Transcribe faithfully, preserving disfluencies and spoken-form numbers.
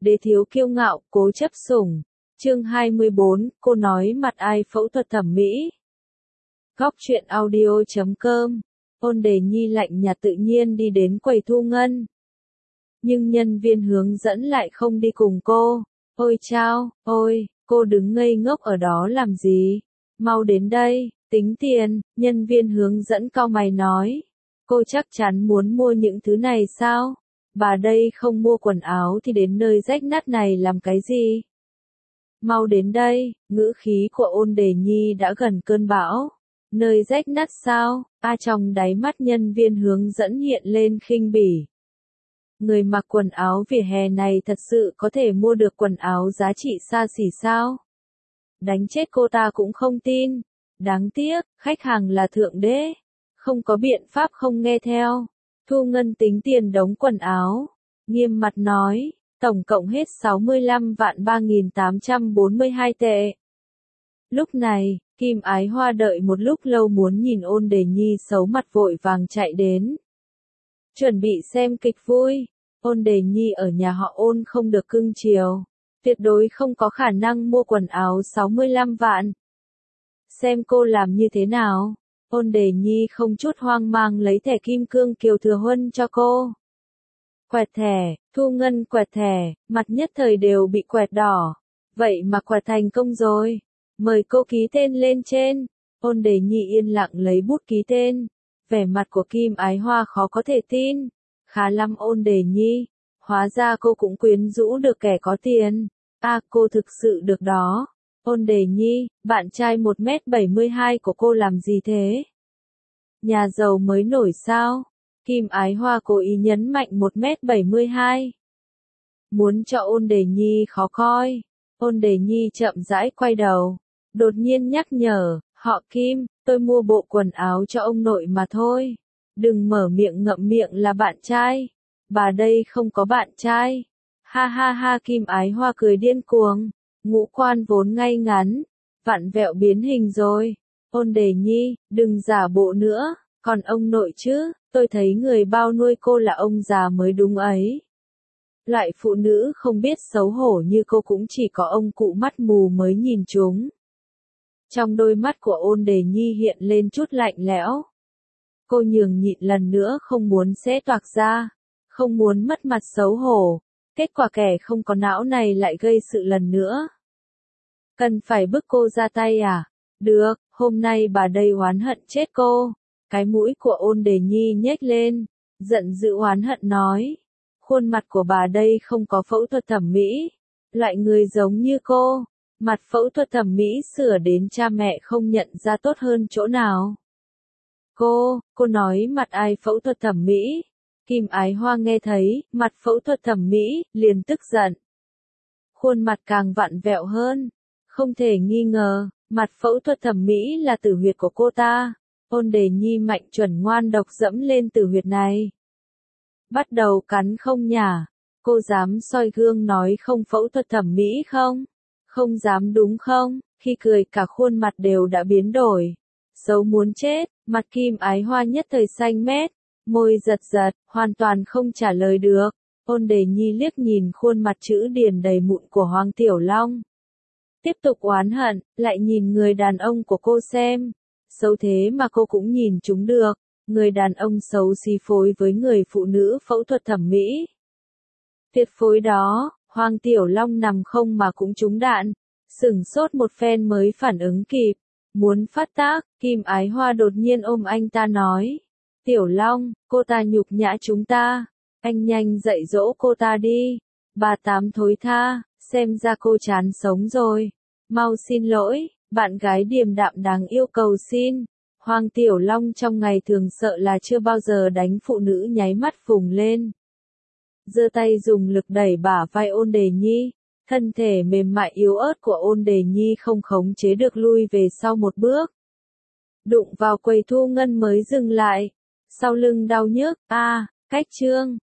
Đế thiếu kiêu ngạo, cố chấp sủng. Chương hai mươi bốn, cô nói mặt ai phẫu thuật thẩm mỹ. Góc truyện audio chấm com. Ôn Đề Nhi lạnh nhạt tự nhiên đi đến quầy thu ngân. Nhưng nhân viên hướng dẫn lại không đi cùng cô. Ôi chao, ôi, cô đứng ngây ngốc ở đó làm gì? Mau đến đây, tính tiền, nhân viên hướng dẫn cau mày nói. Cô chắc chắn muốn mua những thứ này sao? Bà đây không mua quần áo thì đến nơi rách nát này làm cái gì? Mau đến đây, ngữ khí của Ôn Đề Nhi đã gần cơn bão. Nơi rách nát sao? A trong đáy mắt nhân viên hướng dẫn hiện lên khinh bỉ. Người mặc quần áo vỉa hè này thật sự có thể mua được quần áo giá trị xa xỉ sao? Đánh chết cô ta cũng không tin. Đáng tiếc, khách hàng là thượng đế. Không có biện pháp không nghe theo. Thu ngân tính tiền đống quần áo. Nghiêm mặt nói, tổng cộng hết sáu mươi lăm vạn ba nghìn tám trăm bốn mươi hai tệ. Lúc này, Kim Ái Hoa đợi một lúc lâu muốn nhìn Ôn Đề Nhi xấu mặt vội vàng chạy đến. Chuẩn bị xem kịch vui. Ôn Đề Nhi ở nhà họ Ôn không được cưng chiều. Tuyệt đối không có khả năng mua quần áo sáu mươi lăm vạn. Xem cô làm như thế nào. Ôn Đề Nhi không chút hoang mang lấy thẻ kim cương Kiều Thừa Huân cho cô. Quẹt thẻ, thu ngân quẹt thẻ, mặt nhất thời đều bị quẹt đỏ. Vậy mà quẹt thành công rồi. Mời cô ký tên lên trên. Ôn Đề Nhi yên lặng lấy bút ký tên. Vẻ mặt của Kim Ái Hoa khó có thể tin. Khá lắm Ôn Đề Nhi. Hóa ra cô cũng quyến rũ được kẻ có tiền. À cô thực sự được đó. Ôn Đề Nhi, bạn trai một mét bảy mươi hai của cô làm gì thế? Nhà giàu mới nổi sao? Kim Ái Hoa cố ý nhấn mạnh một mét bảy mươi hai. Muốn cho Ôn Đề Nhi khó coi. Ôn Đề Nhi chậm rãi quay đầu. Đột nhiên nhắc nhở, họ Kim, tôi mua bộ quần áo cho ông nội mà thôi. Đừng mở miệng ngậm miệng là bạn trai. Bà đây không có bạn trai. Ha ha ha Kim Ái Hoa cười điên cuồng. Ngũ quan vốn ngay ngắn. Vặn vẹo biến hình rồi. Ôn Đề Nhi, đừng giả bộ nữa. Còn ông nội chứ, tôi thấy người bao nuôi cô là ông già mới đúng ấy. Loại phụ nữ không biết xấu hổ như cô cũng chỉ có ông cụ mắt mù mới nhìn chúng. Trong đôi mắt của Ôn Đề Nhi hiện lên chút lạnh lẽo. Cô nhường nhịn lần nữa không muốn xé toạc ra. Không muốn mất mặt xấu hổ. Kết quả kẻ không có não này lại gây sự lần nữa. Cần phải bức cô ra tay à? Được, hôm nay bà đây oán hận chết cô. Cái mũi của Ôn Đề Nhi nhếch lên. Giận dữ oán hận nói. Khuôn mặt của bà đây không có phẫu thuật thẩm mỹ. Loại người giống như cô. Mặt phẫu thuật thẩm mỹ sửa đến cha mẹ không nhận ra tốt hơn chỗ nào. Cô, cô nói mặt ai phẫu thuật thẩm mỹ? Kim Ái Hoa nghe thấy, mặt phẫu thuật thẩm mỹ, liền tức giận. Khuôn mặt càng vặn vẹo hơn. Không thể nghi ngờ, mặt phẫu thuật thẩm mỹ là tử huyệt của cô ta. Ôn Đề Nhi mạnh chuẩn ngoan độc dẫm lên tử huyệt này. Bắt đầu cắn không nhả. Cô dám soi gương nói không phẫu thuật thẩm mỹ không? Không dám đúng không? Khi cười cả khuôn mặt đều đã biến đổi. Xấu muốn chết, mặt Kim Ái Hoa nhất thời xanh mét. Môi giật giật, hoàn toàn không trả lời được. Ôn Đề Nhi liếc nhìn khuôn mặt chữ điền đầy mụn của Hoàng Tiểu Long. Tiếp tục oán hận, lại nhìn người đàn ông của cô xem. Xấu thế mà cô cũng nhìn chúng được. Người đàn ông xấu xí phối với người phụ nữ phẫu thuật thẩm mỹ. Tuyệt phối đó, Hoàng Tiểu Long nằm không mà cũng trúng đạn. Sửng sốt một phen mới phản ứng kịp. Muốn phát tác, Kim Ái Hoa đột nhiên ôm anh ta nói. Tiểu Long, cô ta nhục nhã chúng ta. Anh nhanh dạy dỗ cô ta đi. Bà Tám thối tha, xem ra cô chán sống rồi. Mau xin lỗi, bạn gái điềm đạm đáng yêu cầu xin. Hoàng Tiểu Long trong ngày thường sợ là chưa bao giờ đánh phụ nữ nháy mắt phùng lên. Giơ tay dùng lực đẩy bả vai Ôn Đề Nhi. Thân thể mềm mại yếu ớt của Ôn Đề Nhi không khống chế được lui về sau một bước. Đụng vào quầy thu ngân mới dừng lại. Sau lưng đau nhức, a, à, cách trương,